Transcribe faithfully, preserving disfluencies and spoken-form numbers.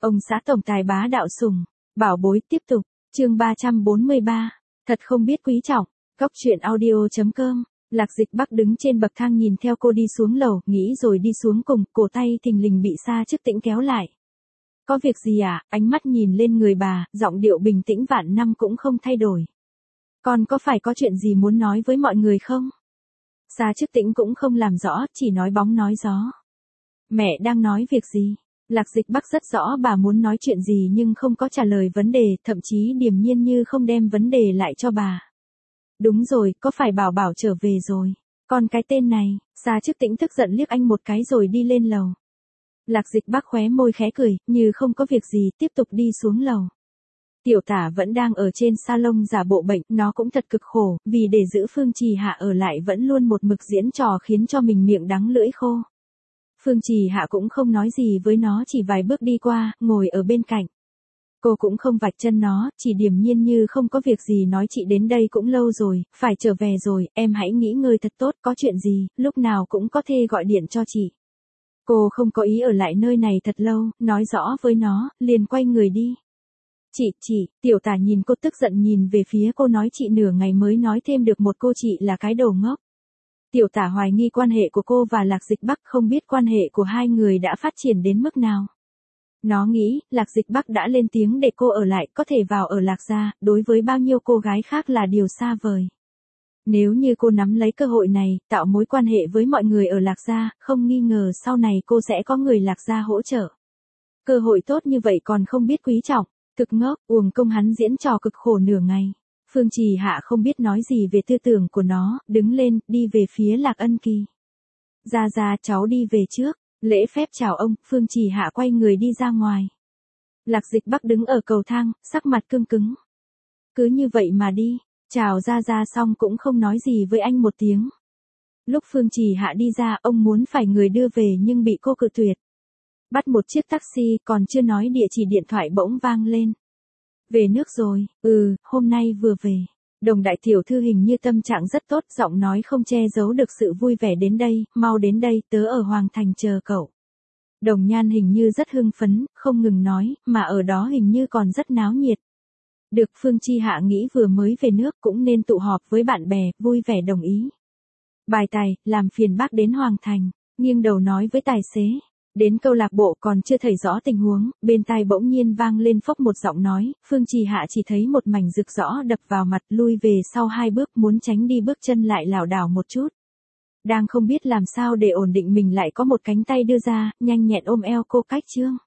Ông xã tổng tài bá đạo sủng, bảo bối tiếp tục, chương ba trăm bốn mươi ba, thật không biết quý trọng, góc truyện audio chấm com. Lạc Dịch Bắc đứng trên bậc thang nhìn theo cô đi xuống lầu, nghĩ rồi đi xuống cùng, cổ tay thình lình bị Sa Chức Tĩnh kéo lại. Có việc gì à? Ánh mắt nhìn lên người bà, giọng điệu bình tĩnh vạn năm cũng không thay đổi. Con có phải có chuyện gì muốn nói với mọi người không? Sa Chức Tĩnh cũng không làm rõ, chỉ nói bóng nói gió. Mẹ đang nói việc gì? Lạc Dịch Bắc rất rõ bà muốn nói chuyện gì nhưng không có trả lời vấn đề, thậm chí điềm nhiên như không đem vấn đề lại cho bà. Đúng rồi, có phải Bảo Bảo trở về rồi? Còn cái tên này, Sa Chức Tĩnh tức giận liếc anh một cái rồi đi lên lầu. Lạc Dịch Bắc khóe môi khẽ cười, như không có việc gì, tiếp tục đi xuống lầu. Tiểu Tả vẫn đang ở trên salon giả bộ bệnh, nó cũng thật cực khổ, vì để giữ Phương Trì Hạ ở lại vẫn luôn một mực diễn trò khiến cho mình miệng đắng lưỡi khô. Phương Trì Hạ cũng không nói gì với nó, chỉ vài bước đi qua, ngồi ở bên cạnh. Cô cũng không vạch chân nó, chỉ điềm nhiên như không có việc gì nói chị đến đây cũng lâu rồi, phải trở về rồi, em hãy nghỉ ngơi thật tốt, có chuyện gì, lúc nào cũng có thể gọi điện cho chị. Cô không có ý ở lại nơi này thật lâu, nói rõ với nó, liền quay người đi. Chị, chị, Tiểu Tả nhìn cô tức giận nhìn về phía cô nói chị nửa ngày mới nói thêm được một cô chị là cái đồ ngốc. Tiểu Tả hoài nghi quan hệ của cô và Lạc Dịch Bắc, không biết quan hệ của hai người đã phát triển đến mức nào. Nó nghĩ, Lạc Dịch Bắc đã lên tiếng để cô ở lại, có thể vào ở Lạc gia, đối với bao nhiêu cô gái khác là điều xa vời. Nếu như cô nắm lấy cơ hội này, tạo mối quan hệ với mọi người ở Lạc gia, không nghi ngờ sau này cô sẽ có người Lạc gia hỗ trợ. Cơ hội tốt như vậy còn không biết quý trọng, cực ngốc, uổng công hắn diễn trò cực khổ nửa ngày. Phương Trì Hạ không biết nói gì về tư tưởng của nó, đứng lên, đi về phía Lạc Ân Kỳ. Ra ra, cháu đi về trước, lễ phép chào ông, Phương Trì Hạ quay người đi ra ngoài. Lạc Dịch Bắc đứng ở cầu thang, sắc mặt cương cứng. Cứ như vậy mà đi, chào ra ra xong cũng không nói gì với anh một tiếng. Lúc Phương Trì Hạ đi ra, ông muốn phải người đưa về nhưng bị cô cự tuyệt. Bắt một chiếc taxi, còn chưa nói địa chỉ điện thoại bỗng vang lên. Về nước rồi, ừ, hôm nay vừa về. Đồng đại tiểu thư hình như tâm trạng rất tốt, giọng nói không che giấu được sự vui vẻ đến đây, mau đến đây, tớ ở Hoàng Thành chờ cậu. Đồng Nhan hình như rất hưng phấn, không ngừng nói, mà ở đó hình như còn rất náo nhiệt. Được, Phương Chi Hạ nghĩ vừa mới về nước cũng nên tụ họp với bạn bè, vui vẻ đồng ý. Bài tài, làm phiền bác đến Hoàng Thành, nghiêng đầu nói với tài xế. Đến câu lạc bộ còn chưa thấy rõ tình huống, bên tai bỗng nhiên vang lên phốc một giọng nói, Phương Trì Hạ chỉ thấy một mảnh rực rõ đập vào mặt, lui về sau hai bước muốn tránh đi bước chân lại lảo đảo một chút. Đang không biết làm sao để ổn định mình lại có một cánh tay đưa ra, nhanh nhẹn ôm eo cô cách Trương.